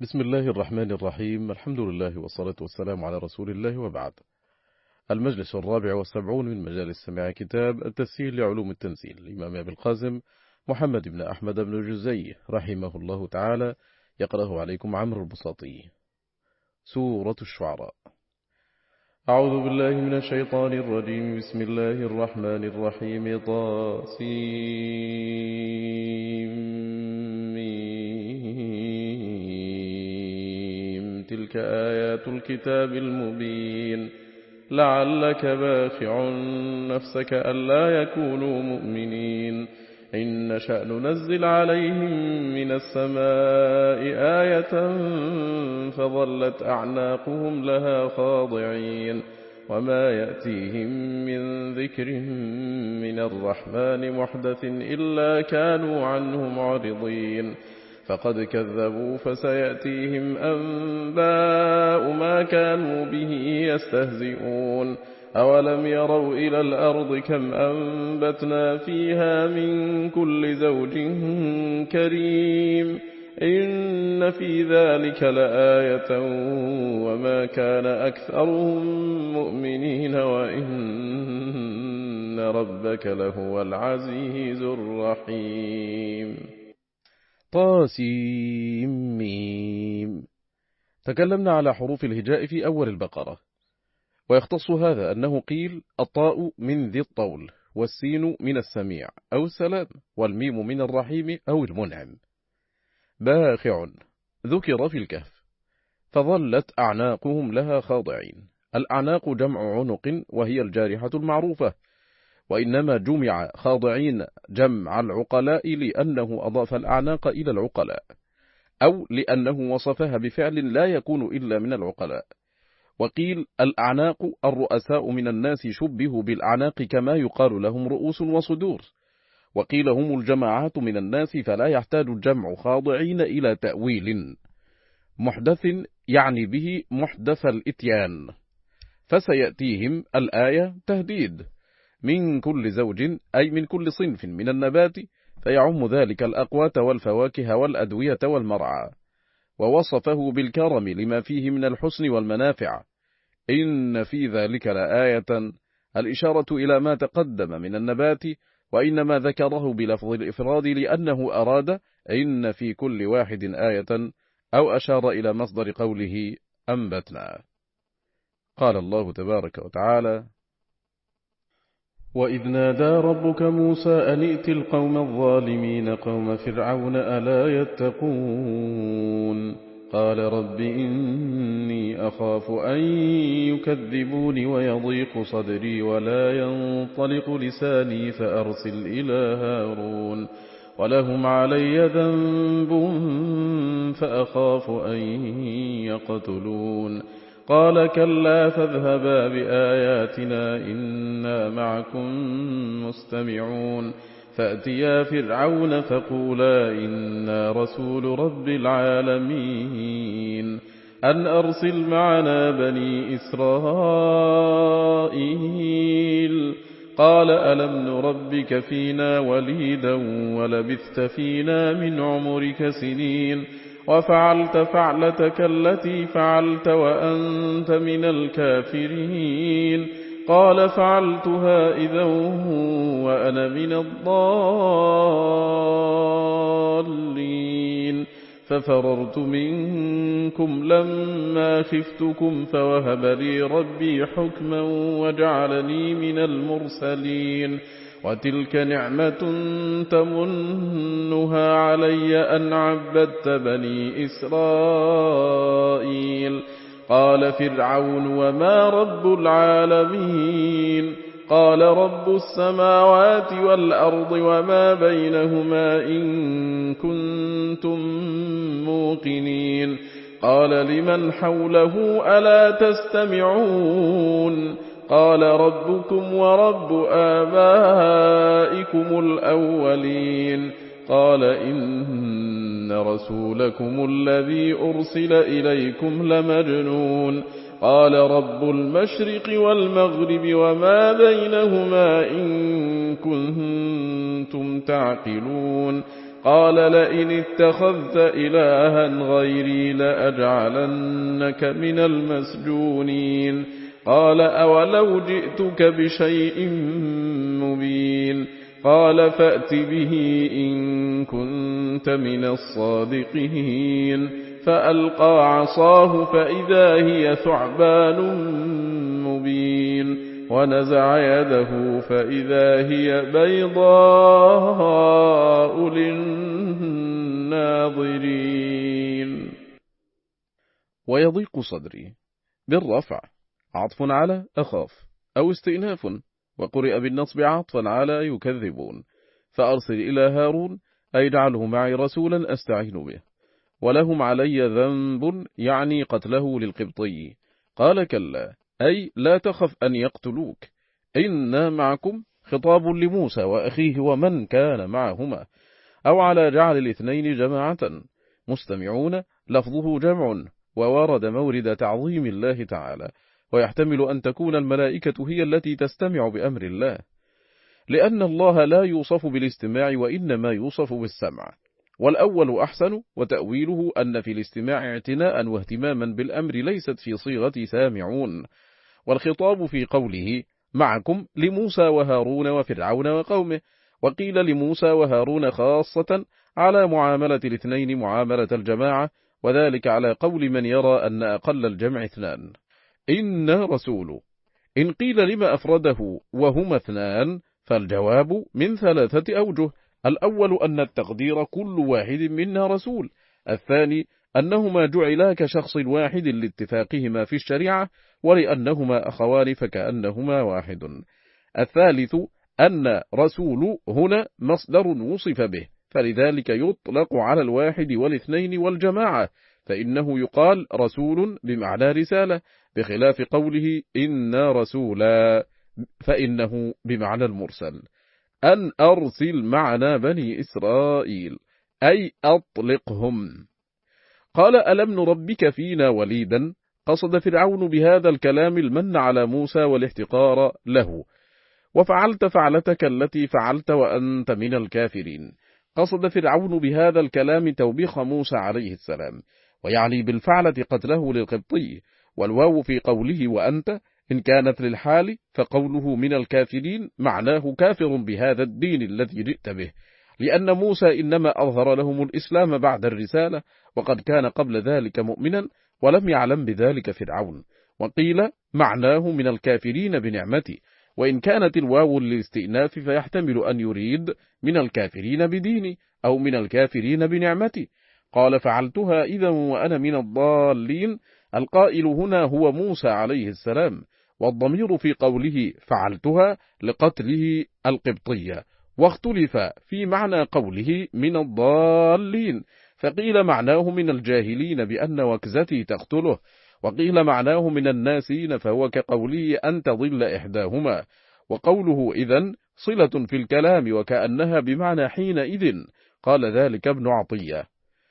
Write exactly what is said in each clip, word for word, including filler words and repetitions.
بسم الله الرحمن الرحيم. الحمد لله والصلاة والسلام على رسول الله، وبعد. المجلس الرابع والسبعون من مجالس سماع كتاب التسهيل لعلوم التنزيل الإمام أبي القاسم محمد بن أحمد بن جزي رحمه الله تعالى، يقرأه عليكم عمرو البساطي. سورة الشعراء. أعوذ بالله من الشيطان الرجيم. بسم الله الرحمن الرحيم. طاسيم. تلك آيات الكتاب المبين. لعلك باخع نفسك ألا يكونوا مؤمنين. إن نشأ ننزل عليهم من السماء آية فظلت أعناقهم لها خاضعين. وما يأتيهم من ذكر من الرحمن محدث إلا كانوا عنه معرضين. فقد كذبوا فسيأتيهم أنباء ما كانوا به يستهزئون. أولم يروا إلى الأرض كم أنبتنا فيها من كل زوج كريم. إن في ذلك لآية وما كان أكثرهم مؤمنين وإن ربك لهو العزيز الرحيم. طاسيم ميم. تكلمنا على حروف الهجاء في أول البقرة، ويختص هذا أنه قيل الطاء من ذي الطول، والسين من السميع أو السلام، والميم من الرحيم أو المنعم. باخع ذكر في الكهف. فظلت أعناقهم لها خاضعين. الأعناق جمع عنق، وهي الجارحة المعروفة، وإنما جمع خاضعين جمع العقلاء لأنه أضاف الأعناق إلى العقلاء، أو لأنه وصفها بفعل لا يكون إلا من العقلاء. وقيل الأعناق الرؤساء من الناس شبهوا بالأعناق كما يقال لهم رؤوس وصدور. وقيل هم الجماعات من الناس، فلا يحتاج الجمع خاضعين إلى تأويل. محدث يعني به محدث الإتيان. فسيأتيهم الآية تهديد. من كل زوج أي من كل صنف من النبات، فيعم ذلك الأقوات والفواكه والأدوية والمرعى. ووصفه بالكرم لما فيه من الحسن والمنافع. إن في ذلك لآية، الإشارة إلى ما تقدم من النبات، وإنما ذكره بلفظ الإفراد لأنه أراد إن في كل واحد آية، أو أشار إلى مصدر قوله أنبتنا. قال الله تبارك وتعالى: وإذ نادى ربك موسى أن ائت القوم الظالمين قوم فرعون ألا يتقون. قال رب إني أخاف أن يكذبون ويضيق صدري ولا ينطلق لساني فأرسل إلى هارون ولهم علي ذنب فأخاف أن يقتلون. قال كلا فاذهبا بآياتنا إنا معكم مستمعون. فأتيا فرعون فقولا إنا رسول رب العالمين أن أرسل معنا بني إسرائيل. قال ألم نربك فينا وليدا ولبثت فينا من عمرك سنين وفعلت فعلتك التي فعلت وأنت من الكافرين. قال فعلتها إذا وأنا من الضالين. ففررت منكم لما خفتكم فوهب لي ربي حكما وجعلني من المرسلين. وتلك نعمة تمنها علي أن عبدت بني إسرائيل. قال فرعون وما رب العالمين. قال رب السماوات والأرض وما بينهما إن كنتم موقنين. قال لمن حوله ألا تستمعون. قال ربكم ورب آبائكم الأولين. قال إن رسولكم الذي أرسل إليكم لمجنون. قال رب المشرق والمغرب وما بينهما إن كنتم تعقلون. قال لئن اتخذت إلها غيري لأجعلنك من المسجونين قال أولو جئتك بشيء مبين قال فأت به إن كنت من الصادقين فألقى عصاه فإذا هي ثعبان مبين ونزع يده فإذا هي بيضاء للناظرين. ويضيق صدري بالرفع عطف على أخاف أو استئناف، وقرئ بالنصب عطفا على يكذبون، فأرسل إلى هارون أي اجعله معي رسولا أستعين به، ولهم علي ذنب يعني قتله للقبطي. قال كلا أي لا تخف أن يقتلوك، إنا معكم خطاب لموسى وأخيه ومن كان معهما، أو على جعل الاثنين جماعة مستمعون لفظه جمع، وورد مورد تعظيم الله تعالى، ويحتمل أن تكون الملائكة هي التي تستمع بأمر الله، لأن الله لا يوصف بالاستماع وإنما يوصف بالسمع، والأول أحسن، وتأويله أن في الاستماع اعتناء واهتماما بالأمر ليست في صيغة سامعون، والخطاب في قوله معكم لموسى وهارون وفرعون وقومه، وقيل لموسى وهارون خاصة على معاملة الاثنين معاملة الجماعة، وذلك على قول من يرى أن أقل الجمع اثنان. إن رسول إن قيل لما أفرده وهما اثنان فالجواب من ثلاثة أوجه: الأول أن التقدير كل واحد منا رسول، الثاني أنهما جعلا كشخص واحد لاتفاقهما في الشريعة ولأنهما أخوان فكأنهما واحد، الثالث أن رسول هنا مصدر وصف به، فلذلك يطلق على الواحد والاثنين والجماعة، فإنه يقال رسول بمعنى رسالة، بخلاف قوله إن رسولا فإنه بمعنى المرسل. أن أرسل معنا بني إسرائيل أي أطلقهم. قال ألم نربك فينا وليدا؟ قصد فرعون بهذا الكلام المن على موسى والاحتقار له، وفعلت فعلتك التي فعلت وأنت من الكافرين. قصد فرعون بهذا الكلام توبيخ موسى عليه السلام، ويعني بالفعلة قتله للقبطي، والواو في قوله وأنت إن كانت للحال فقوله من الكافرين معناه كافر بهذا الدين الذي جئت به، لأن موسى إنما أظهر لهم الإسلام بعد الرسالة، وقد كان قبل ذلك مؤمنا ولم يعلم بذلك فرعون. وقيل معناه من الكافرين بنعمتي، وإن كانت الواو للاستئناف فيحتمل أن يريد من الكافرين بديني أو من الكافرين بنعمتي. قال فعلتها إذا وأنا من الضالين، القائل هنا هو موسى عليه السلام، والضمير في قوله فعلتها لقتله القبطية، واختلف في معنى قوله من الضالين، فقيل معناه من الجاهلين بأن وكزتي تقتله، وقيل معناه من الناسين فهو كقوله أن تضل إحداهما، وقوله إذن صلة في الكلام وكأنها بمعنى حينئذ. قال ذلك ابن عطية.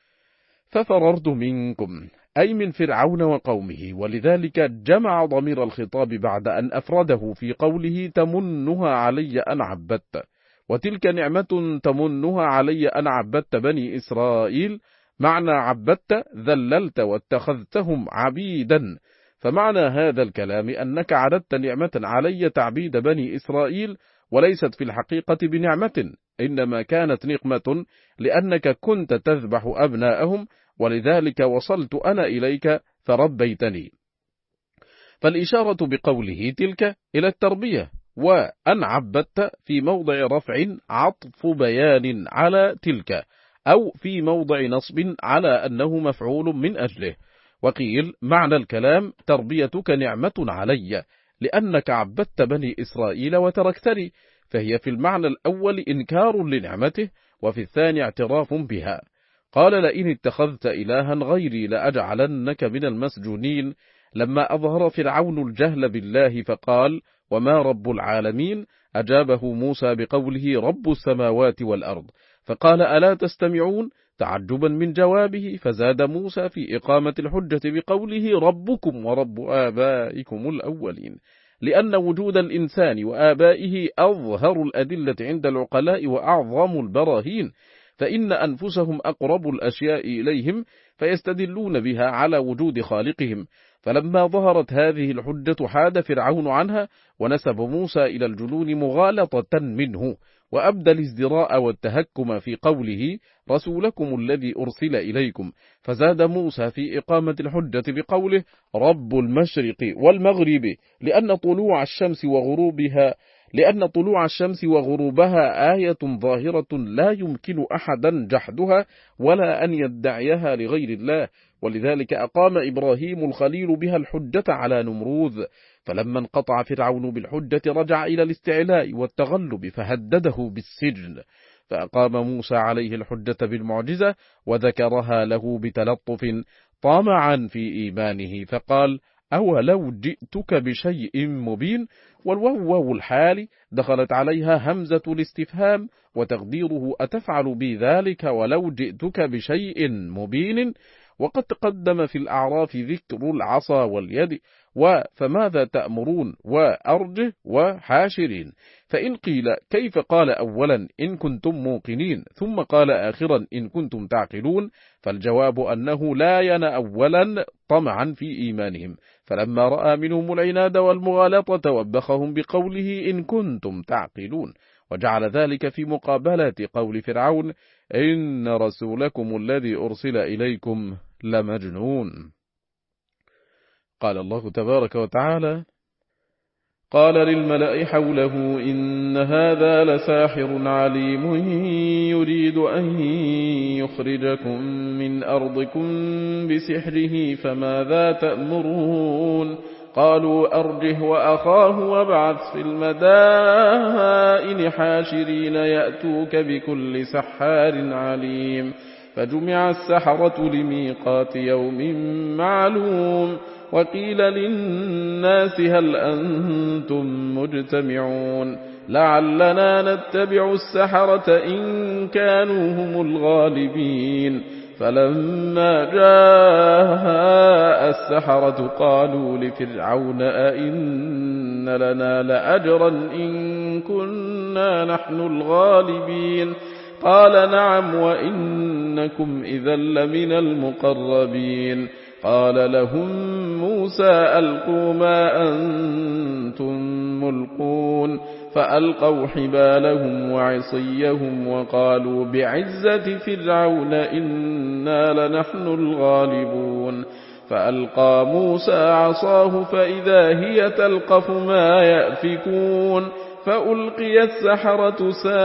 ففررت منكم أي من فرعون وقومه، ولذلك جمع ضمير الخطاب بعد أن أفرده في قوله تمنها علي أن عبدت، وتلك نعمة تمنها علي أن عبدت بني إسرائيل، معنى عبدت ذللت واتخذتهم عبيدا، فمعنى هذا الكلام أنك عددت نعمة علي تعبيد بني إسرائيل، وليست في الحقيقة بنعمة، إنما كانت نقمة لأنك كنت تذبح أبناءهم، ولذلك وصلت أنا إليك فربيتني. فالإشارة بقوله تلك إلى التربية، وأن عبدت في موضع رفع عطف بيان على تلك، أو في موضع نصب على أنه مفعول من أجله. وقيل معنى الكلام تربيتك نعمة علي لأنك عبدت بني إسرائيل وتركتني، فهي في المعنى الأول إنكار لنعمته، وفي الثاني اعتراف بها. قال لئن اتخذت إلها غيري لأجعلنك من المسجونين، لما أظهر فرعون الجهل بالله فقال وما رب العالمين، أجابه موسى بقوله رب السماوات والأرض، فقال ألا تستمعون تعجبا من جوابه، فزاد موسى في إقامة الحجة بقوله ربكم ورب آبائكم الأولين، لأن وجود الإنسان وآبائه أظهر الأدلة عند العقلاء وأعظم البراهين، فإن أنفسهم أقرب الأشياء إليهم فيستدلون بها على وجود خالقهم. فلما ظهرت هذه الحجة حاد فرعون عنها ونسب موسى إلى الجنون مغالطة منه، وأبدى الازدراء والتهكم في قوله رسولكم الذي أرسل إليكم، فزاد موسى في إقامة الحجة بقوله رب المشرق والمغرب، لأن طلوع الشمس وغروبها لأن طلوع الشمس وغروبها آية ظاهرة لا يمكن أحدا جحدها ولا أن يدعيها لغير الله، ولذلك أقام إبراهيم الخليل بها الحجة على نمروذ. فلما انقطع فرعون بالحجة رجع إلى الاستعلاء والتغلب فهدده بالسجن، فأقام موسى عليه الحجة بالمعجزة وذكرها له بتلطف طامعا في إيمانه، فقال أولو جئتك بشيء مبين، والواو الحال دخلت عليها همزة الاستفهام وتقديره أتفعل بذلك ولو جئتك بشيء مبين. وقد تقدم في الأعراف ذكر العصا واليد وفماذا تأمرون وأرجه وحاشرين، فإن قيل كيف قال أولا إن كنتم موقنين ثم قال آخرا إن كنتم تعقلون، فالجواب أنه لا ين أولا طمعا في إيمانهم، فلما رأى منهم العناد والمغالطة وبخهم بقوله إن كنتم تعقلون، وجعل ذلك في مقابلة قول فرعون إن رسولكم الذي أرسل إليكم لمجنون. قال الله تبارك وتعالى قال للملأ حوله إن هذا لساحر عليم يريد أن يخرجكم من أرضكم بسحره فماذا تأمرون. قالوا أرجه وأخاه وابعث في المدائن حاشرين يأتوك بكل سحار عليم. فجمع السحرة لميقات يوم معلوم وقيل للناس هل أنتم مجتمعون لعلنا نتبع السحرة إن كانوا هم الغالبين. فلما جاء السحرة قالوا لفرعون أئن لنا لأجرا إن كنا نحن الغالبين. قال نعم وإنكم إذا لمن المقربين. قال لهم موسى ألقوا ما أنتم ملقون فألقوا حبالهم وعصيهم وقالوا بعزة فرعون إنا لنحن الغالبون. فألقى موسى عصاه فإذا هي تلقف ما يأفكون فألقي السحرة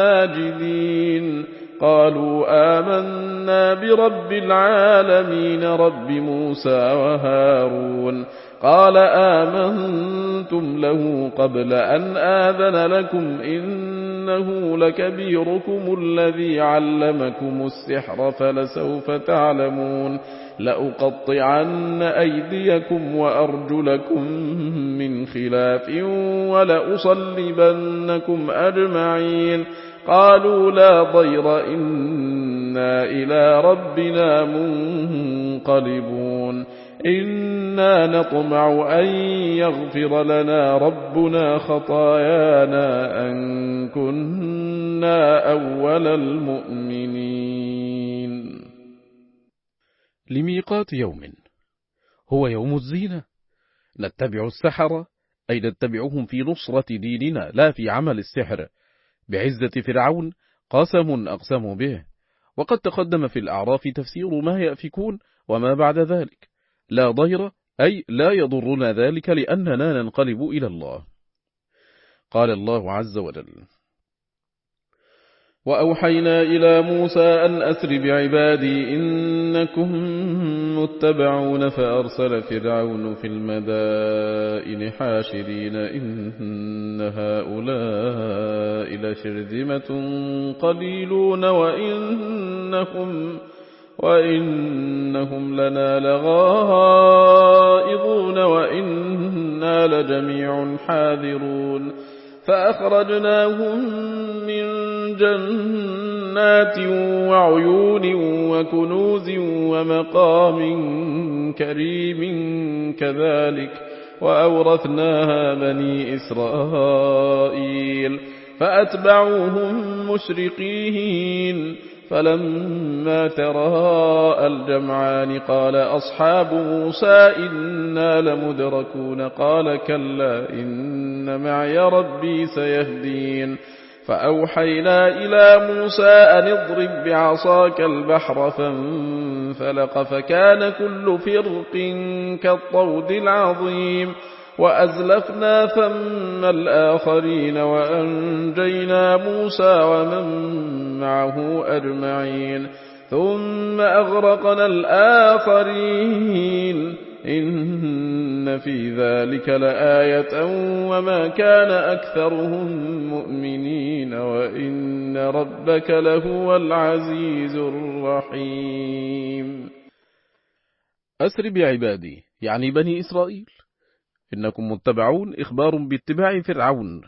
ساجدين قالوا آمنا برب العالمين رب موسى وهارون. قال آمنتم له قبل أن آذن لكم إنه لكبيركم الذي علمكم السحر فلسوف تعلمون لأقطعن أيديكم وأرجلكم من خلاف ولأصلبنكم أجمعين. قالوا لا ضير إنا إلى ربنا منقلبون إنا نطمع أن يغفر لنا ربنا خطايانا أن كنا أول المؤمنين. لميقات يوم هو يوم الزينة. نتبع السحرة أي نتبعهم في نصرة ديننا لا في عمل السحر. بعزة فرعون قسم أقسم به. وقد تقدم في الأعراف تفسير ما يأفكون وما بعد ذلك. لا ضير أي لا يضرنا ذلك لأننا ننقلب إلى الله. قال الله عز وجل وأوحينا إلى موسى أن أسر بعبادي إنكم متبعون فأرسل فرعون في المدائن حاشرين إن هؤلاء لشرذمة قليلون وإنهم, وإنهم لنا لغائظون وإنا لجميع حاذرون. فأخرجناهم من جنات وعيون وكنوز ومقام كريم كذلك وأورثناها بني إسرائيل فأتبعوهم مشرقين فلما تراءى الجمعان قال أصحاب موسى إنا لمدركون قال كلا إن معي ربي سيهدين فأوحينا إلى موسى أن اضرب بعصاك البحر فانفلق فكان كل فرق كالطود العظيم وأزلفنا ثم الآخرين وأنجينا موسى ومن معه أجمعين ثم أغرقنا الآخرين إن في ذلك لآية وما كان أكثرهم مؤمنين وإن ربك لهو العزيز الرحيم. أسر بعبادي يعني بني إسرائيل إنكم متبعون إخبار باتباع فرعون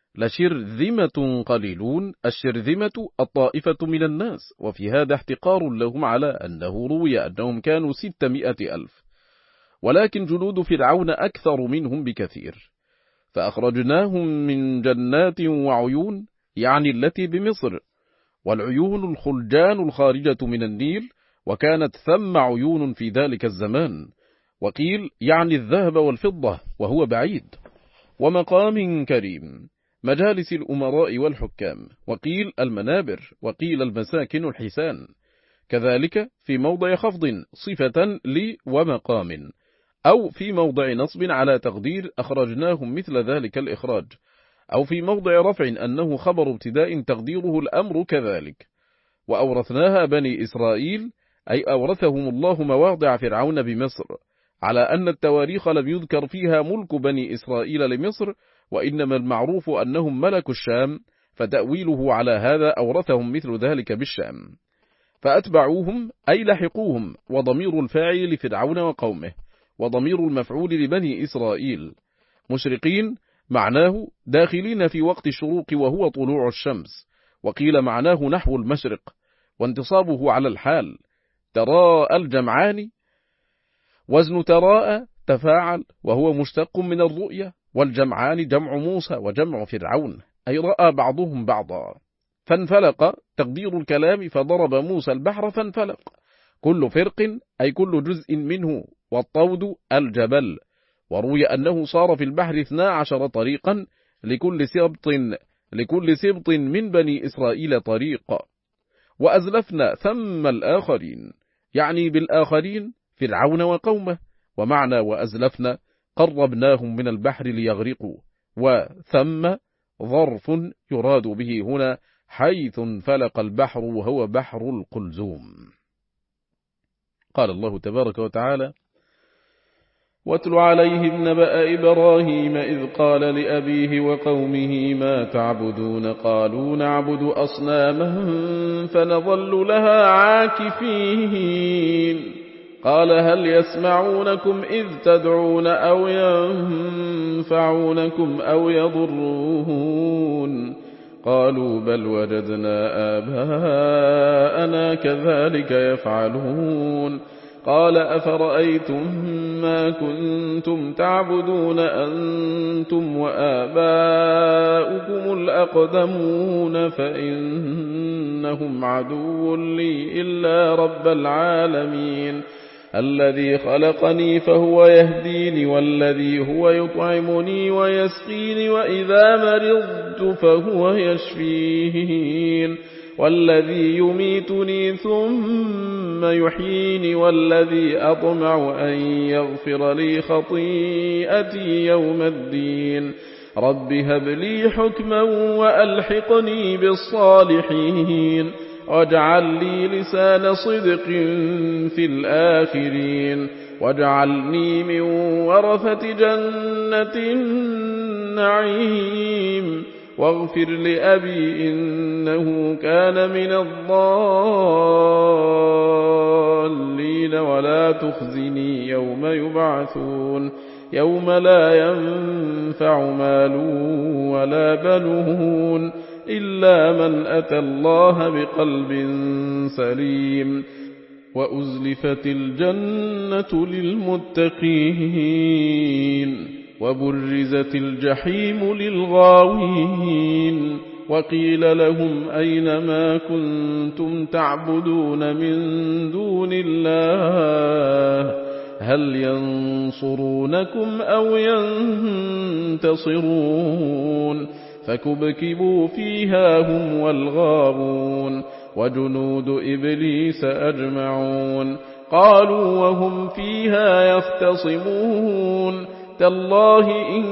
لشرذمة قليلون. الشرذمة الطائفة من الناس، وفي هذا احتقار لهم على أنه روي أنهم كانوا ستمائة ألف، ولكن جنود فرعون أكثر منهم بكثير. فأخرجناهم من جنات وعيون يعني التي بمصر، والعيون الخلجان الخارجة من النيل، وكانت ثم عيون في ذلك الزمان، وقيل يعني الذهب والفضة وهو بعيد، ومقام كريم مجالس الأمراء والحكام، وقيل المنابر، وقيل المساكن الحسان، كذلك في موضع خفض صفة لي ومقام، أو في موضع نصب على تقدير أخرجناهم مثل ذلك الإخراج، أو في موضع رفع أنه خبر ابتداء تقديره الأمر كذلك. وأورثناها بني إسرائيل أي أورثهم الله مواضع فرعون بمصر، على أن التواريخ لم يذكر فيها ملك بني إسرائيل لمصر، وإنما المعروف أنهم ملكوا الشام، فتأويله على هذا أورثهم مثل ذلك بالشام. فأتبعوهم أي لحقوهم، وضمير الفاعل لفرعون وقومه، وضمير المفعول لبني إسرائيل. مشرقين معناه داخلين في وقت الشروق وهو طلوع الشمس، وقيل معناه نحو المشرق، وانتصابه على الحال. تراءى الجمعان وزن تراءى تفاعل، وهو مشتق من الرؤية، والجمعان جمع موسى وجمع فرعون أي رأى بعضهم بعضا. فانفلق تقدير الكلام فضرب موسى البحر فانفلق، كل فرق أي كل جزء منه، والطود الجبل. وروي أنه صار في البحر اثنا عشر طريقا لكل سبط لكل سبط من بني إسرائيل طريق. وأزلفنا ثم الآخرين يعني بالآخرين فرعون وقومه، ومعنى وأزلفنا قربناهم من البحر ليغرقوا، وثم ظرف يراد به هنا حيث انفلق البحر وهو بحر القلزوم. قال الله تبارك وتعالى: واتل عليهم نبأ إبراهيم إذ قال لأبيه وقومه ما تعبدون قالوا نعبد أصناما فنظل لها عاكفين قال هل يسمعونكم إذ تدعون أو ينفعونكم أو يضرون قالوا بل وجدنا آباءنا كذلك يفعلون قال أفرأيتم ما كنتم تعبدون أنتم وآباؤكم الأقدمون فإنهم عدو لي إلا رب العالمين الذي خلقني فهو يهديني والذي هو يطعمني ويسقيني وإذا مرضت فهو يشفين والذي يميتني ثم يحييني والذي أطمع أن يغفر لي خطيئتي يوم الدين رب هب لي حكما وألحقني بالصالحين واجعل لي لسان صدق في الآخرين واجعلني من ورثة جنة النعيم واغفر لأبي إنه كان من الضالين ولا تخزني يوم يبعثون يوم لا ينفع مال ولا بنون إلا من أتى الله بقلب سليم وأزلفت الجنة للمتقين وبرزت الجحيم للغاوين وقيل لهم أين ما كنتم تعبدون من دون الله هل ينصرونكم أو ينتصرون فكبكبوا فيها هم والغاوون وجنود إبليس أجمعون قالوا وهم فيها يختصمون تالله إن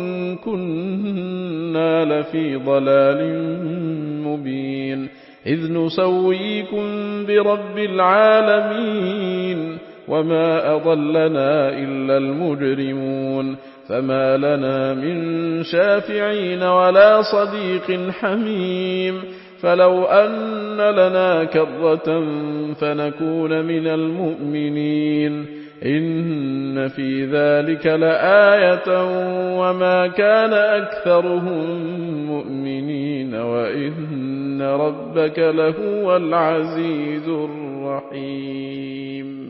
كنا لفي ضلال مبين إذ نسويكم برب العالمين وما أضلنا إلا المجرمون فما لنا من شافعين ولا صديق حميم فلو أن لنا كرة فنكون من المؤمنين إن في ذلك لآية وما كان أكثرهم مؤمنين وإن ربك لهو العزيز الرحيم.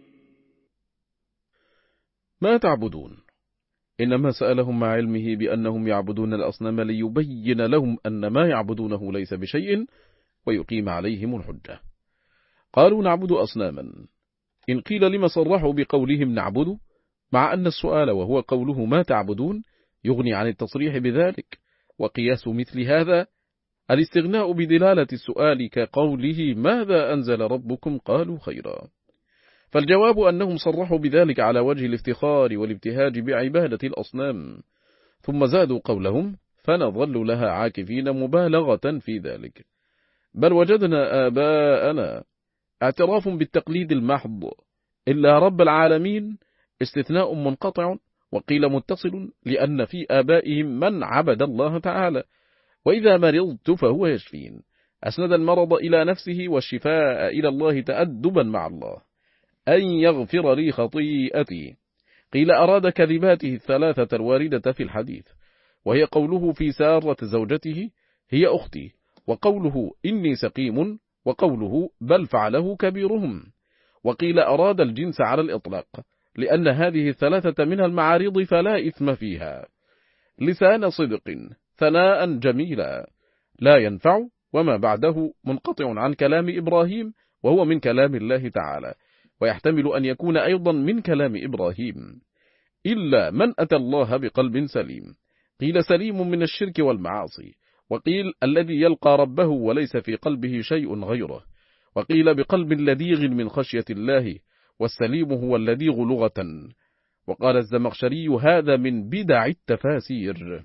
ما تعبدون إنما سألهم مع علمه بأنهم يعبدون الأصنام ليبين لهم أن ما يعبدونه ليس بشيء ويقيم عليهم الحجة. قالوا نعبد أصناما. إن قيل لما صرحوا بقولهم نعبد مع أن السؤال وهو قوله ما تعبدون يغني عن التصريح بذلك، وقياس مثل هذا الاستغناء بدلالة السؤال كقوله ماذا أنزل ربكم قالوا خيرا. فالجواب أنهم صرحوا بذلك على وجه الافتخار والابتهاج بعبادة الأصنام، ثم زادوا قولهم فنظل لها عاكفين مبالغة في ذلك. بل وجدنا آباءنا اعتراف بالتقليد المحض إلا رب العالمين استثناء منقطع وقيل متصل، لأن في آبائهم من عبد الله تعالى وإذا مرضت فهو يشفين، أسند المرض إلى نفسه والشفاء إلى الله تأدبا مع الله، أن يغفر لي خطيئتي. قيل أراد كذباته الثلاثة الواردة في الحديث، وهي قوله في سارة زوجته هي أختي، وقوله إني سقيم، وقوله بل فعله كبيرهم. وقيل أراد الجنس على الإطلاق، لأن هذه الثلاثة منها المعارض فلا إثم فيها. لسان صدق ثناء جميلا لا ينفع، وما بعده منقطع عن كلام إبراهيم وهو من كلام الله تعالى، ويحتمل أن يكون أيضا من كلام إبراهيم. إلا من أتى الله بقلب سليم، قيل سليم من الشرك والمعاصي، وقيل الذي يلقى ربه وليس في قلبه شيء غيره، وقيل بقلب لديغ من خشية الله، والسليم هو اللديغ لغة. وقال الزمخشري هذا من بدع التفاسير.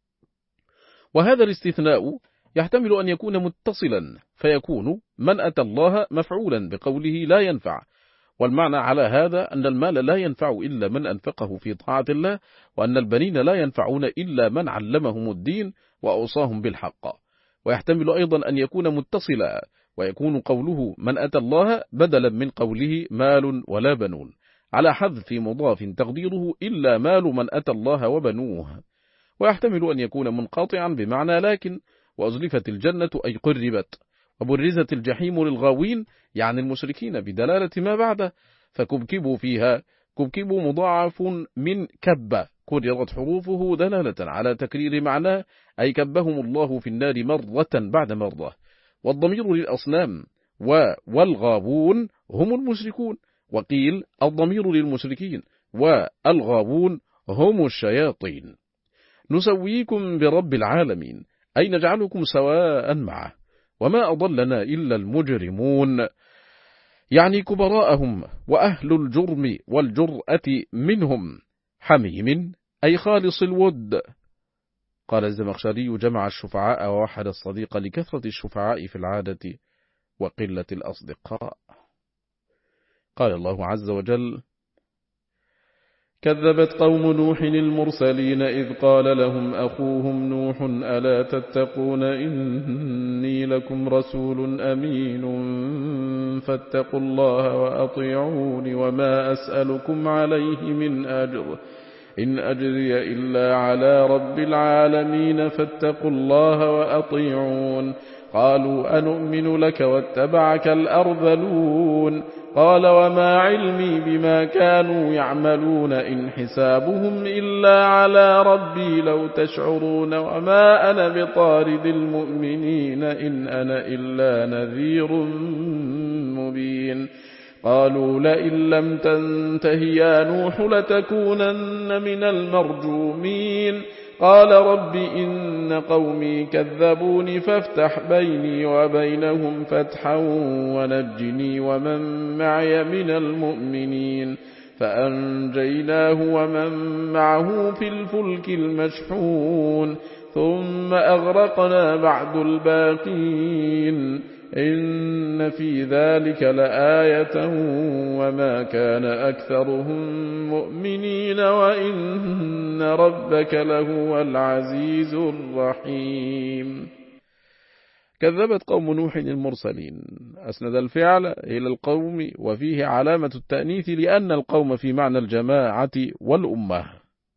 وهذا الاستثناء يحتمل أن يكون متصلا، فيكون من أتى الله مفعولا بقوله لا ينفع، والمعنى على هذا أن المال لا ينفع إلا من أنفقه في طاعة الله، وأن البنين لا ينفعون إلا من علمهم الدين وأوصاهم بالحق. ويحتمل أيضا أن يكون متصلا، ويكون قوله من أتى الله بدلا من قوله مال ولا بنون، على حذف مضاف تقديره إلا مال من أتى الله وبنوه. ويحتمل أن يكون منقطعا بمعنى لكن، وأزلفت الجنة أي قربت، وبرزت الجحيم للغاوين يعني المشركين بدلالة ما بعده، فكبكبوا فيها. كبكبوا مضاعف من كب، كررت حروفه دلالة على تكرير معناه، أي كبهم الله في النار مرة بعد مرة. والضمير للأصنام والغاوون هم المشركون، وقيل الضمير للمشركين والغاوون هم الشياطين. نسويكم برب العالمين أي نجعلكم سواء معه، وما أضلنا إلا المجرمون، يعني كبراءهم وأهل الجرم والجرأة منهم. حميم أي خالص الود. قال الزمخشري جمع الشفعاء ووحد الصديق لكثرة الشفعاء في العادة وقلة الأصدقاء. قال الله عز وجل كذبت قوم نوح المرسلين إذ قال لهم أخوهم نوح ألا تتقون إني لكم رسول أمين فاتقوا الله وأطيعون وما أسألكم عليه من أجر إن أجري إلا على رب العالمين فاتقوا الله وأطيعون. قالوا أنؤمن لك واتبعك الأرذلون قال وما علمي بما كانوا يعملون إن حسابهم إلا على ربي لو تشعرون وما أنا بطارد المؤمنين إن أنا إلا نذير مبين قالوا لئن لم تنته يا نوح لتكونن من المرجومين قال رب إن قومي كذبوني فافتح بيني وبينهم فتحا ونجني ومن معي من المؤمنين فأنجيناه ومن معه في الفلك المشحون ثم أغرقنا بعد الباقين إن في ذلك لآية وما كان أكثرهم مؤمنين وإن ربك لهو العزيز الرحيم. كذبت قوم نوح المرسلين. أسند الفعل إلى القوم وفيه علامة التأنيث لأن القوم في معنى الجماعة والأمة.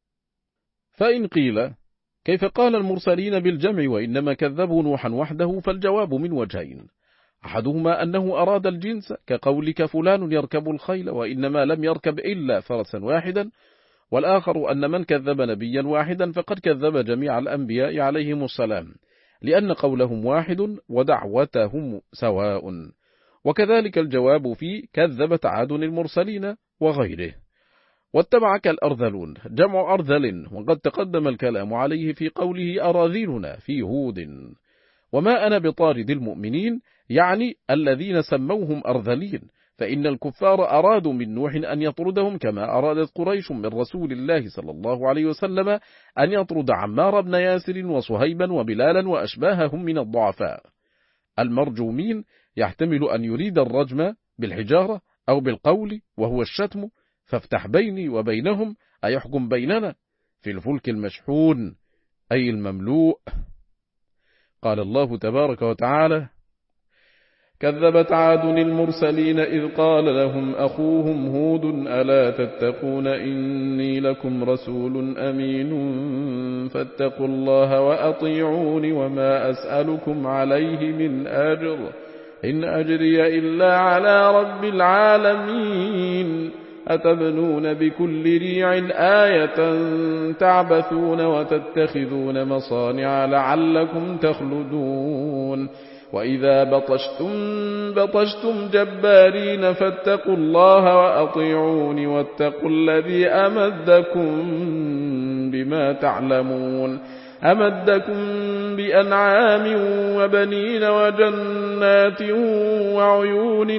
فإن قيل كيف قال المرسلين بالجمع وإنما كذبوا نوحا وحده فالجواب من وجهين، أحدهما أنه أراد الجنس كقولك فلان يركب الخيل وإنما لم يركب إلا فرسا واحدا، والآخر أن من كذب نبيا واحدا فقد كذب جميع الأنبياء عليهم السلام لأن قولهم واحد ودعوتهم سواء. وكذلك الجواب في كذبت عاد المرسلين وغيره. واتبعك الأرذلون جمع أرذل، وقد تقدم الكلام عليه في قوله أراذلنا في هود. وما أنا بطارد المؤمنين يعني الذين سموهم أرذلين، فإن الكفار أرادوا من نوح أن يطردهم كما أرادت قريش من رسول الله صلى الله عليه وسلم أن يطرد عمار بن ياسر وصهيبا وبلالا وأشباههم من الضعفاء. المرجومين يحتمل أن يريد الرجم بالحجارة أو بالقول وهو الشتم، فافتح بيني وبينهم أي يحكم بيننا في الفلك المشحون أي المملوء. قال الله تبارك وتعالى كذبت عاد المرسلين إذ قال لهم أخوهم هود ألا تتقون إني لكم رسول أمين فاتقوا الله وأطيعون وما أسألكم عليه من أجر إن أجري إلا على رب العالمين أتبنون بكل ريع آية تعبثون وتتخذون مصانع لعلكم تخلدون وإذا بطشتم بطشتم جبارين فاتقوا الله وأطيعون واتقوا الذي أمدكم بما تعلمون أمدكم بأنعام وبنين وجنات وعيون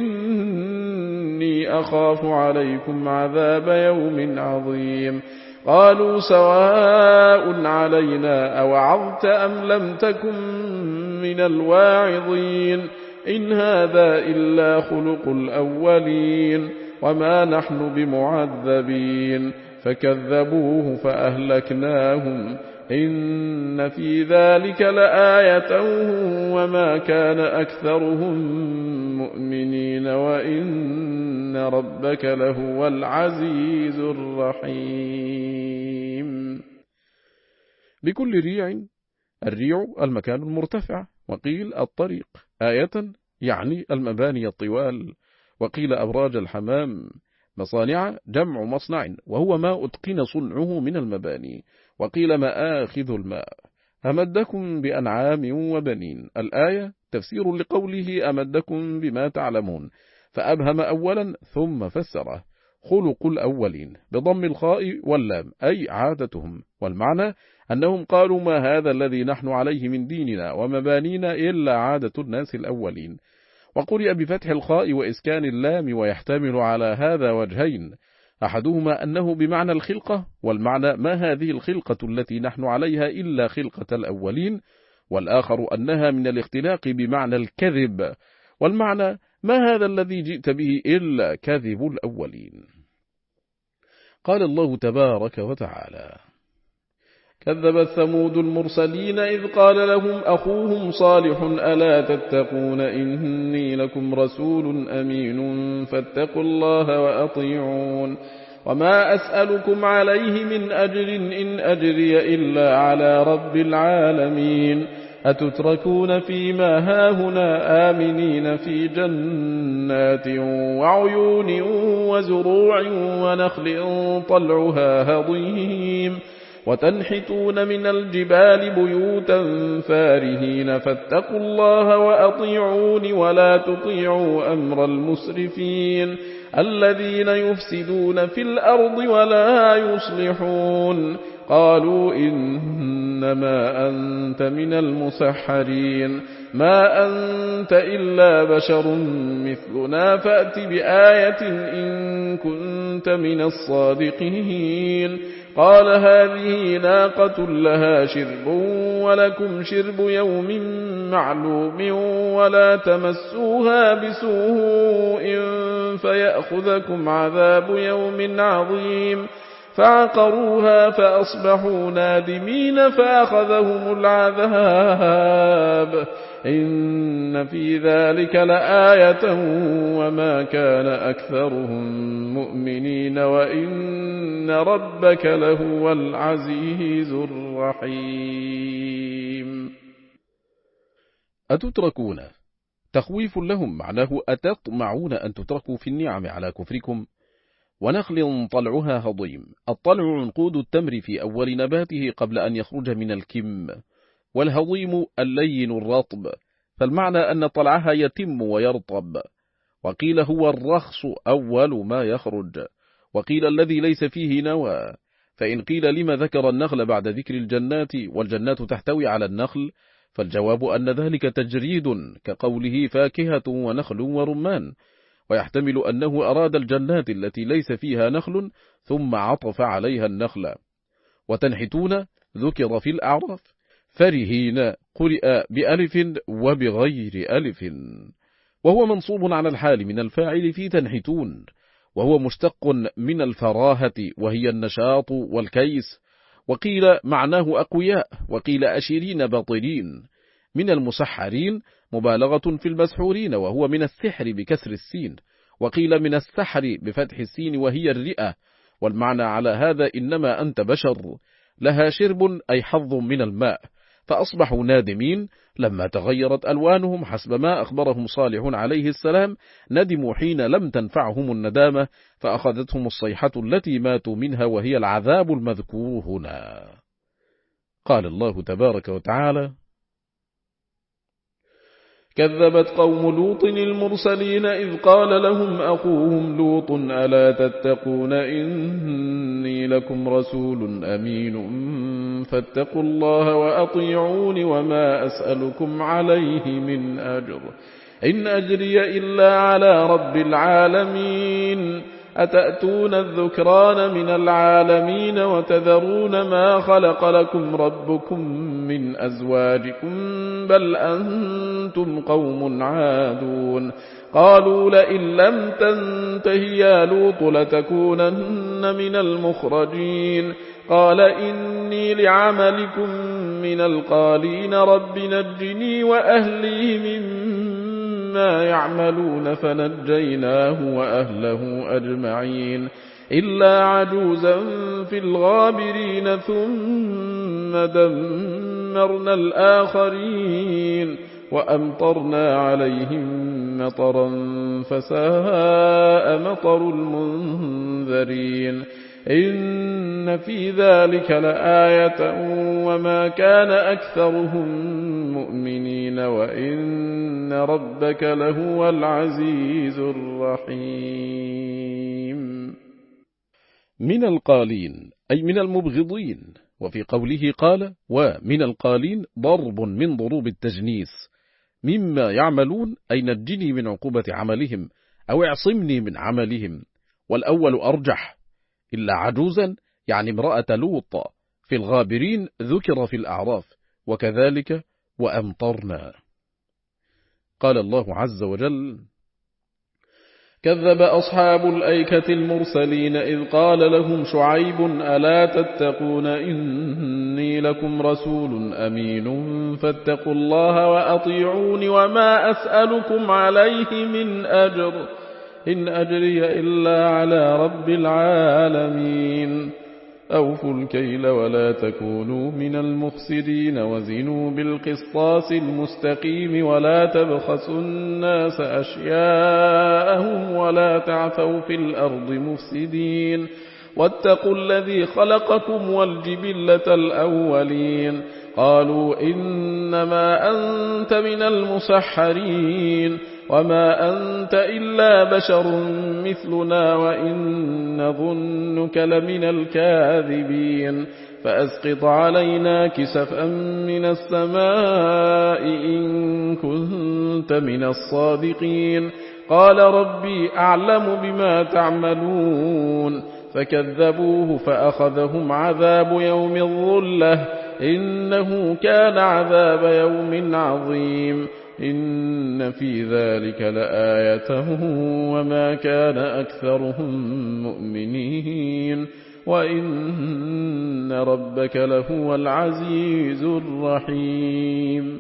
إني أخاف عليكم عذاب يوم عظيم قالوا سواء علينا أوعظت أم لم تكن من الواعظين إن هذا إلا خلق الأولين وما نحن بمعذبين فكذبوه فأهلكناهم إن في ذلك لآية وما كان أكثرهم مؤمنين وإن ربك لهو العزيز الرحيم. بكل ريع، الريع المكان المرتفع، وقيل الطريق، آية يعني المباني الطوال، وقيل أبراج الحمام. مصانع جمع مصنع وهو ما أتقن صنعه من المباني، وقيل مآخذ الماء. أمدكم بأنعام وبنين، الآية تفسير لقوله أمدكم بما تعلمون، فأبهم أولا ثم فسره خلق الأولين بضم الخاء واللام أي عادتهم، والمعنى أنهم قالوا ما هذا الذي نحن عليه من ديننا ومبانينا إلا عادة الناس الأولين. وقرئ بفتح الخاء وإسكان اللام ويحتمل على هذا وجهين، أحدهما أنه بمعنى الخلقة، والمعنى ما هذه الخلقة التي نحن عليها إلا خلقة الأولين، والآخر أنها من الاختلاق بمعنى الكذب، والمعنى ما هذا الذي جئت به إلا كذب الأولين. قال الله تبارك وتعالى كذبت ثمود المرسلين إذ قال لهم أخوهم صالح ألا تتقون إني لكم رسول أمين فاتقوا الله وأطيعون وما أسألكم عليه من أجر إن أجري إلا على رب العالمين أتتركون فيما هاهنا آمنين في جنات وعيون وزروع ونخل طلعها هضيم وتنحتون من الجبال بيوتا فارهين فاتقوا الله وأطيعون ولا تطيعوا أمر المسرفين الذين يفسدون في الأرض ولا يصلحون قالوا إنما أنت من المسحرين ما أنت إلا بشر مثلنا فأت بآية إن كنت من الصادقين قال هذه ناقة لها شرب ولكم شرب يوم معلوم ولا تمسوها بسوء فيأخذكم عذاب يوم عظيم فعقروها فأصبحوا نادمين فأخذهم العذاب إن في ذلك لآية وما كان أكثرهم مؤمنين وإن ربك لهو العزيز الرحيم. أتتركون تخويف لهم معناه أتطمعون أن تتركوا في النعم على كفركم. ونخل طلعها هضيم، الطلع عنقود التمر في أول نباته قبل أن يخرج من الكم، والهضيم اللين الرطب، فالمعنى أن طلعها يتم ويرطب. وقيل هو الرخص أول ما يخرج، وقيل الذي ليس فيه نوى. فإن قيل لما ذكر النخل بعد ذكر الجنات والجنات تحتوي على النخل، فالجواب أن ذلك تجريد كقوله فاكهة ونخل ورمان، ويحتمل أنه أراد الجنات التي ليس فيها نخل ثم عطف عليها النخل. وتنحتون ذكر في الأعراف، فرهين قرئ بألف وبغير ألف، وهو منصوب على الحال من الفاعل في تنحتون، وهو مشتق من الفراهة وهي النشاط والكيس. وقيل معناه أقوياء، وقيل أشيرين باطلين. من المسحرين مبالغة في المسحورين، وهو من السحر بكسر السين، وقيل من السحر بفتح السين وهي الرئة. والمعنى على هذا إنما أنت بشر لها شرب أي حظ من الماء، فأصبحوا نادمين لما تغيرت ألوانهم حسب ما أخبرهم صالح عليه السلام. ندموا حين لم تنفعهم الندامة، فأخذتهم الصيحة التي ماتوا منها وهي العذاب المذكور هنا. قال الله تبارك وتعالى: كذبت قوم لوط المرسلين إذ قال لهم أخوهم لوط ألا تتقون إني لكم رسول أمين فاتقوا الله وأطيعون وما أسألكم عليه من أجر إن أجري إلا على رب العالمين أتأتون الذكران من العالمين وتذرون ما خلق لكم ربكم من أزواجكم بل أنتم قوم عادون قالوا لئن لم تنته يا لوط لتكونن من المخرجين قال إني لعملكم من القالين رب نجني وأهلي مما يعملون فنجيناه وأهله أجمعين إلا عجوزا في الغابرين ثم دمرنا الآخرين وأمطرنا عليهم مطرا فساء مطر المنذرين إن في ذلك لآية وما كان أكثرهم مؤمنين وإن ربك لهو العزيز الرحيم. من القالين أي من المبغضين. وفي قوله قال ومن القالين ضرب من ضروب التجنيس. مما يعملون أي نجني من عقوبة عملهم أو اعصمني من عملهم، والأول أرجح. إلا عجوزا يعني امرأة لوط. في الغابرين ذكر في الأعراف، وكذلك وأمطرنا. قال الله عز وجل: كذب أصحاب الأيكة المرسلين إذ قال لهم شعيب ألا تتقون إني لكم رسول أمين فاتقوا الله وأطيعون وما أسألكم عليه من أجر إن أجري إلا على رب العالمين أوفوا الكيل ولا تكونوا من المخسرين وزنوا بالقسطاس المستقيم ولا تبخسوا الناس أشياءهم ولا تعثوا في الأرض مفسدين واتقوا الذي خلقكم والجبلة الأولين قالوا إنما أنت من المسحرين وما أنت إلا بشر مثلنا وإن نظنك لمن الكاذبين فأسقط علينا كسفا من السماء إن كنت من الصادقين قال ربي أعلم بما تعملون فكذبوه فأخذهم عذاب يوم الظلة إنه كان عذاب يوم عظيم إن في ذلك لآية وما كان أكثرهم مؤمنين وإن ربك لهو العزيز الرحيم.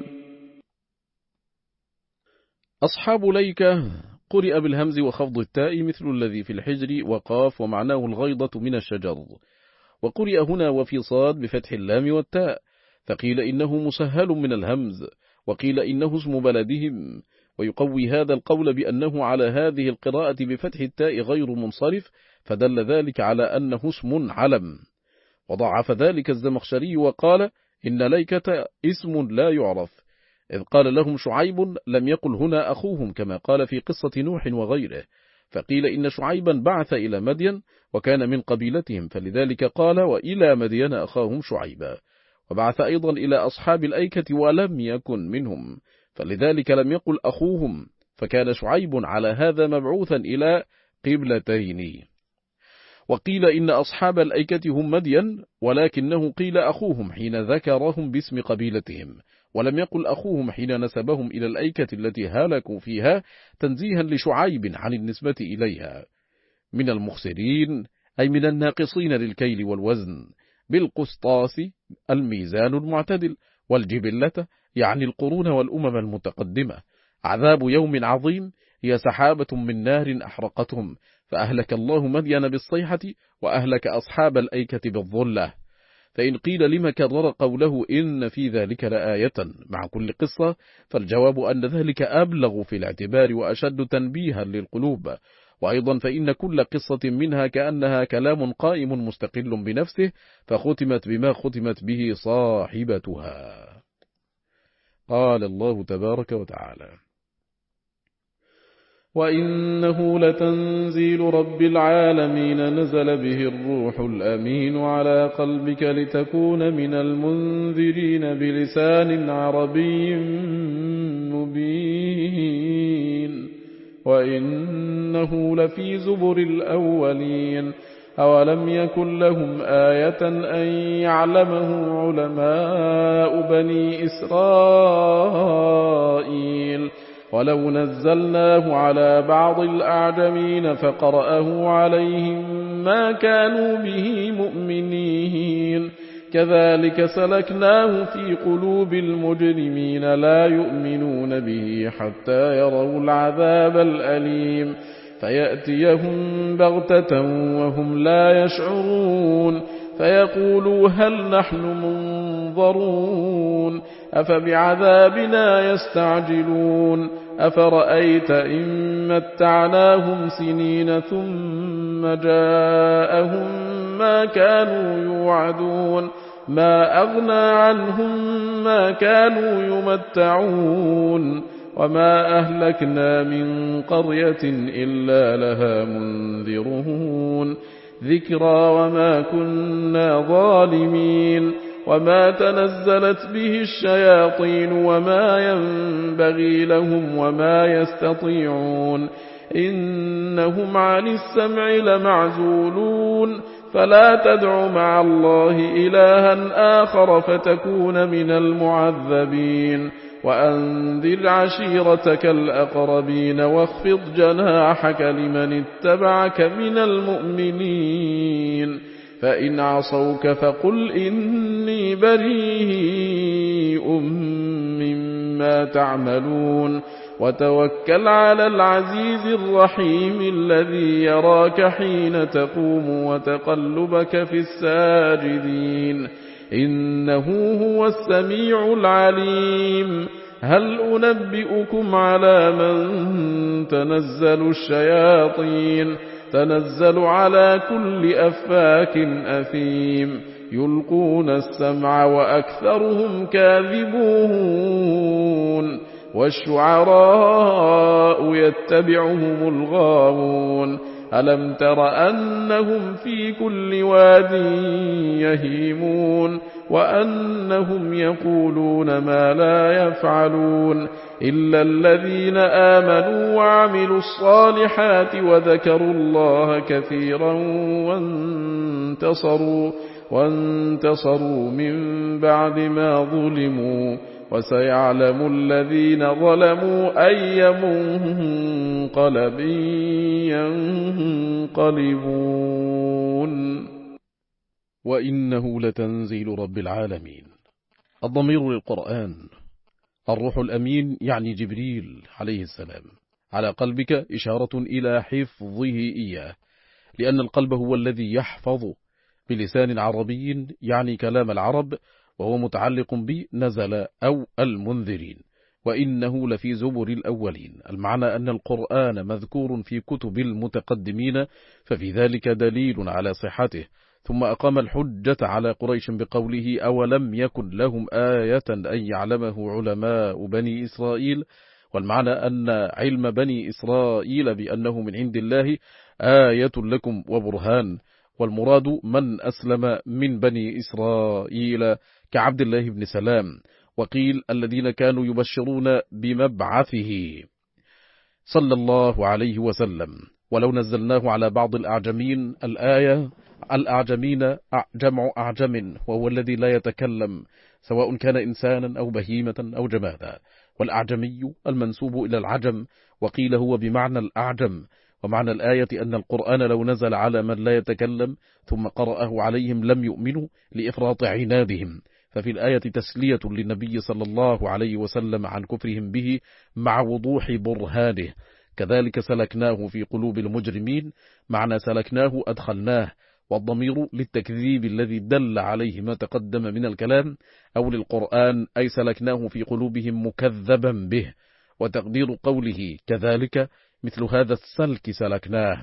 أصحاب ليكة قرئ بالهمز وخفض التاء مثل الذي في الحجر وقاف ومعناه الغيضة من الشجر، وقرئ هنا وفي صاد بفتح اللام والتاء، فقيل إنه مسهل من الهمز، وقيل إنه اسم بلدهم، ويقوي هذا القول بأنه على هذه القراءة بفتح التاء غير منصرف، فدل ذلك على أنه اسم علم. وضعف ذلك الزمخشري وقال إن ليكة اسم لا يعرف، إذ قال لهم شعيب لم يقل هنا أخوهم كما قال في قصة نوح وغيره، فقيل إن شعيبا بعث إلى مدين وكان من قبيلتهم، فلذلك قال وإلى مدين أخاهم شعيبا، وبعث أيضا إلى أصحاب الأيكة ولم يكن منهم، فلذلك لم يقل أخوهم، فكان شعيب على هذا مبعوثا إلى قبلتين. وقيل إن أصحاب الأيكة هم مدين، ولكنه قيل أخوهم حين ذكرهم باسم قبيلتهم، ولم يقل أخوهم حين نسبهم إلى الأيكة التي هلكوا فيها تنزيها لشعيب عن النسبة إليها. من المخسرين أي من الناقصين للكيل والوزن، بالقسطاس الميزان المعتدل، والجبلة يعني القرون والأمم المتقدمة. عذاب يوم عظيم هي سحابة من نار أحرقتهم، فأهلك الله مدين بالصيحة وأهلك أصحاب الأيكة بالظلة. فإن قيل لما كرر قوله إن في ذلك لآية مع كل قصة، فالجواب أن ذلك أبلغ في الاعتبار وأشد تنبيها للقلوب، وأيضا فإن كل قصة منها كأنها كلام قائم مستقل بنفسه، فختمت بما ختمت به صاحبتها. قال الله تبارك وتعالى: وإنه لتنزيل رب العالمين نزل به الروح الأمين على قلبك لتكون من المنذرين بلسان عربي مبين وإنه لفي زبر الأولين أولم يكن لهم آية أن يعلمه علماء بني إسرائيل ولو نزلناه على بعض الأعجمين فقرأه عليهم ما كانوا به مؤمنين كذلك سلكناه في قلوب المجرمين لا يؤمنون به حتى يروا العذاب الأليم فيأتيهم بغتة وهم لا يشعرون فيقولوا هل نحن منظرون أفبعذابنا يستعجلون أفرأيت إن متعناهم سنين ثم جاءهم ما كانوا يوعدون ما أغنى عنهم ما كانوا يمتعون وما أهلكنا من قرية إلا لها منذرون ذكرى وما كنا ظالمين وما تنزلت به الشياطين وما ينبغي لهم وما يستطيعون إنهم عن السمع لمعزولون فلا تدع مع الله إلها آخر فتكون من المعذبين وأنذر عشيرتك الأقربين واخفض جناحك لمن اتبعك من المؤمنين فإن عصوك فقل إني بريء مما تعملون وتوكل على العزيز الرحيم الذي يراك حين تقوم وتقلبك في الساجدين إنه هو السميع العليم هل أنبئكم على من تنزل الشياطين تنزل على كل أفاك أثيم يلقون السمع وأكثرهم كاذبون والشعراء يتبعهم الغاوون ألم تر أنهم في كل واد يهيمون وأنهم يقولون ما لا يفعلون إلا الذين آمنوا وعملوا الصالحات وذكروا الله كثيرا وانتصروا, وانتصروا من بعد ما ظلموا وسيعلم الذين ظلموا أي منقلب ينقلبون. وإنه لتنزيل رب العالمين. الضمير للقرآن. الروح الأمين يعني جبريل عليه السلام على قلبك إشارة إلى حفظه إياه، لأن القلب هو الذي يحفظ بلسان عربي يعني كلام العرب، وهو متعلق بنزل أو المنذرين. وإنه لفي زبر الأولين، المعنى أن القرآن مذكور في كتب المتقدمين، ففي ذلك دليل على صحته. ثم أقام الحجة على قريش بقوله أولم يكن لهم آية أن يعلمه علماء بني إسرائيل، والمعنى أن علم بني إسرائيل بأنه من عند الله آية لكم وبرهان، والمراد من أسلم من بني إسرائيل كعبد الله بن سلام. وقيل الذين كانوا يبشرون بمبعثه صلى الله عليه وسلم. ولو نزلناه على بعض الأعجمين الآية الأعجمين جمع أعجم، وهو الذي لا يتكلم سواء كان إنسانا أو بهيمة أو جمادا، والأعجمي المنسوب إلى العجم، وقيل هو بمعنى الأعجم. ومعنى الآية أن القرآن لو نزل على من لا يتكلم ثم قرأه عليهم لم يؤمنوا لإفراط عنادهم، ففي الآية تسلية للنبي صلى الله عليه وسلم عن كفرهم به مع وضوح برهانه. كذلك سلكناه في قلوب المجرمين، معنى سلكناه أدخلناه، والضمير للتكذيب الذي دل عليه ما تقدم من الكلام، أو للقرآن أي سلكناه في قلوبهم مكذبا به. وتقدير قوله كذلك مثل هذا السلك سلكناه.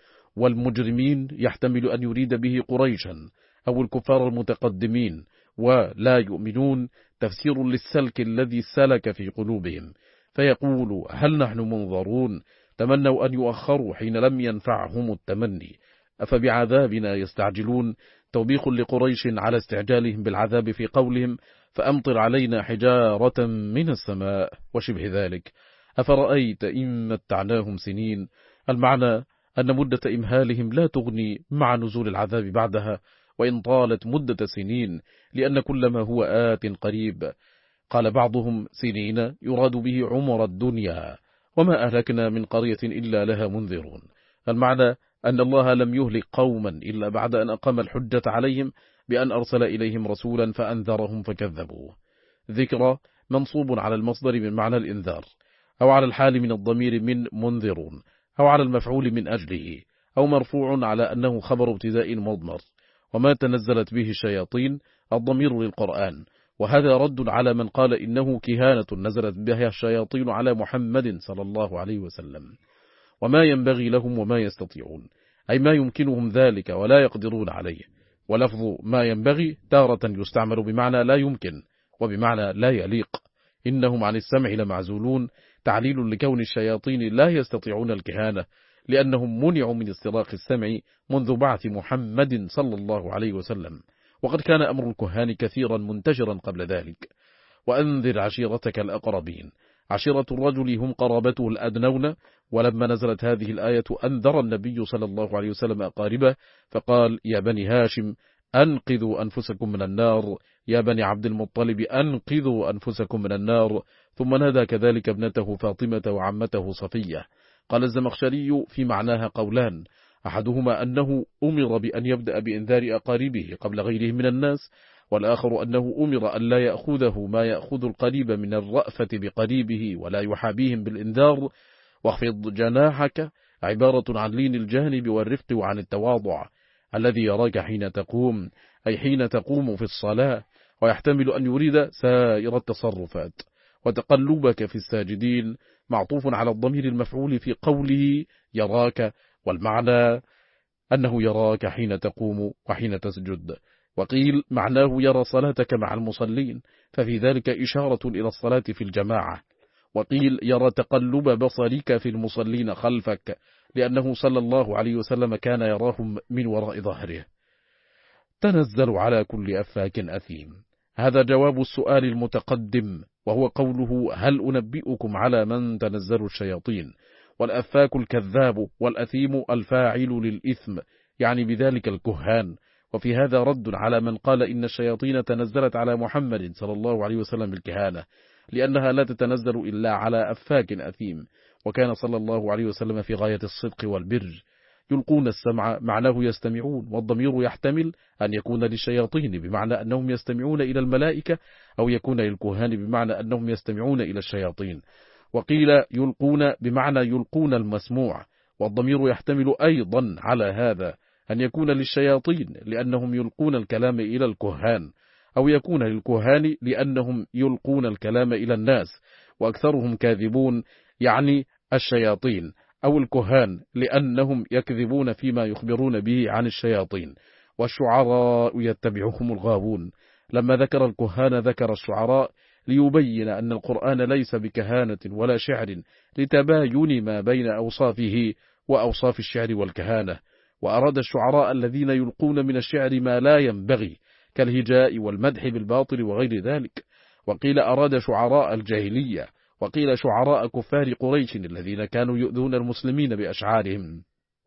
والمجرمين يحتمل أن يريد به قريشا أو الكفار المتقدمين، ولا يؤمنون تفسير للسلك الذي سلك في قلوبهم، فيقول هل نحن منظرون؟ تمنوا أن يؤخروا حين لم ينفعهم التمني. أفبعذابنا يستعجلون؟ توبيخ لقريش على استعجالهم بالعذاب في قولهم فأمطر علينا حجارة من السماء وشبه ذلك. أفرأيت إن متعناهم سنين؟ المعنى أن مدة إمهالهم لا تغني مع نزول العذاب بعدها، وإن طالت مدة سنين، لأن كل ما هو آت قريب. قال بعضهم سنين يراد به عمر الدنيا، وما أهلكنا من قرية إلا لها منذرون. المعنى أن الله لم يهلك قوما إلا بعد أن أقام الحجة عليهم بأن أرسل إليهم رسولا فأنذرهم فكذبوه. ذكر منصوب على المصدر من معنى الإنذار، أو على الحال من الضمير من منذرون، أو على المفعول من أجله، أو مرفوع على أنه خبر ابتداء مضمر. وما تنزلت به الشياطين الضمير للقرآن، وهذا رد على من قال إنه كهانة نزلت بها الشياطين على محمد صلى الله عليه وسلم، وما ينبغي لهم وما يستطيعون، أي ما يمكنهم ذلك ولا يقدرون عليه. ولفظ ما ينبغي تارة يستعمل بمعنى لا يمكن وبمعنى لا يليق. إنهم عن السمع لمعزولون، تعليل لكون الشياطين لا يستطيعون الكهانة، لأنهم منعوا من استراق السمع منذ بعث محمد صلى الله عليه وسلم، وقد كان أمر الكهان كثيرا منتشرا قبل ذلك. وأنذر عشيرتك الأقربين، عشيرة الرجل هم قرابته الأدنون. ولما نزلت هذه الآية أنذر النبي صلى الله عليه وسلم أقاربه فقال يا بني هاشم أنقذوا أنفسكم من النار، يا بني عبد المطلب أنقذوا أنفسكم من النار. ثم نادى كذلك ابنته فاطمة وعمته صفية. قال الزمخشري في معناها قولان، أحدهما أنه أمر بأن يبدأ بإنذار أقاربه قبل غيره من الناس، والآخر أنه أمر أن لا يأخذه ما يأخذ القريب من الرأفة بقريبه ولا يحابيهم بالإنذار، واخفض جناحك عبارة عن لين الجانب والرفق وعن التواضع الذي يراك حين تقوم، أي حين تقوم في الصلاة، ويحتمل أن يريد سائر التصرفات. وتقلبك في الساجدين معطوف على الضمير المفعول في قوله يراك، والمعنى أنه يراك حين تقوم وحين تسجد. وقيل معناه يرى صلاتك مع المصلين، ففي ذلك إشارة إلى الصلاة في الجماعة. وقيل يرى تقلب بصرك في المصلين خلفك، لأنه صلى الله عليه وسلم كان يراهم من وراء ظهره. تنزل على كل أفاك أثيم. هذا جواب السؤال المتقدم، وهو قوله هل أنبئكم على من تنزل الشياطين. والأفاك الكذاب، والأثيم الفاعل للإثم، يعني بذلك الكهان. وفي هذا رد على من قال إن الشياطين تنزلت على محمد صلى الله عليه وسلم بالكهانة، لأنها لا تتنزل إلا على أفاك أثيم. وكان صلى الله عليه وسلم في غاية الصدق والبر. يلقون السمع معناه يستمعون، والضمير يحتمل أن يكون للشياطين بمعنى أنهم يستمعون إلى الملائكة، أو يكون للكهان بمعنى أنهم يستمعون إلى الشياطين. وقيل يلقون بمعنى يلقون المسموع، والضمير يحتمل أيضا على هذا أن يكون للشياطين لأنهم يلقون الكلام إلى الكهان، أو يكون للكهان لأنهم يلقون الكلام إلى الناس، وأكثرهم كاذبون، يعني الشياطين، أو الكهان لأنهم يكذبون فيما يخبرون به عن الشياطين. والشعراء يتبعهم الغاوون. لما ذكر الكهان ذكر الشعراء ليبين أن القرآن ليس بكهانة ولا شعر، لتباين ما بين أوصافه وأوصاف الشعر والكهانة. وأراد الشعراء الذين يلقون من الشعر ما لا ينبغي كالهجاء والمدح بالباطل وغير ذلك. وقيل أراد شعراء الجاهلية، وقيل شعراء كفار قريش الذين كانوا يؤذون المسلمين بأشعارهم.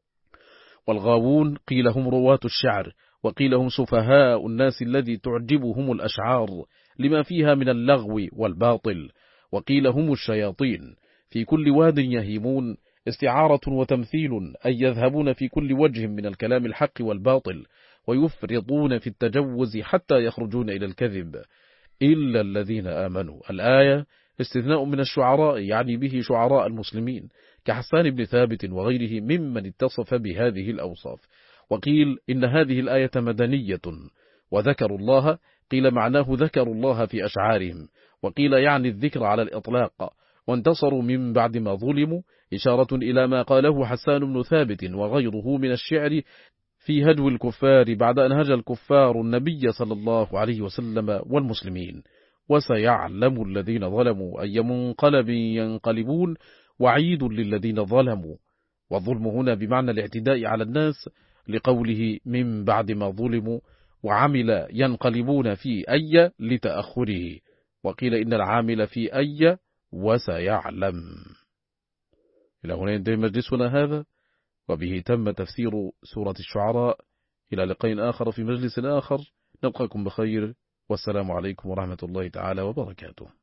والغاوون قيل هم رواة الشعر، وقيل هم سفهاء الناس الذي تعجبهم الأشعار لما فيها من اللغو والباطل. وقيل هم الشياطين في كل واد يهيمون، استعارة وتمثيل، أي يذهبون في كل وجه من الكلام الحق والباطل، ويفرطون في التجوز حتى يخرجون إلى الكذب إلا الذين آمنوا. الآية استثناء من الشعراء، يعني به شعراء المسلمين كحسان بن ثابت وغيره ممن اتصف بهذه الأوصاف. وقيل إن هذه الآية مدنية، وذكروا الله قيل معناه ذكروا الله في أشعارهم، وقيل يعني الذكر على الإطلاق. وانتصروا من بعد ما ظلموا، إشارة إلى ما قاله حسان بن ثابت وغيره من الشعر في هجو الكفار بعد أن هجى الكفار النبي صلى الله عليه وسلم والمسلمين. وسيعلم الذين ظلموا أي منقلب ينقلبون، وعيد للذين ظلموا. والظلم هنا بمعنى الاعتداء على الناس، لقوله من بعد ما ظلموا، وعمل ينقلبون في أي لتأخره. وقيل إن العامل في أي وسيعلم. إلى هنا ينتهي مجلسنا هذا، وبه تم تفسير سورة الشعراء. إلى لقاء آخر في مجلس آخر، نلقاكم بخير، والسلام عليكم ورحمة الله تعالى وبركاته.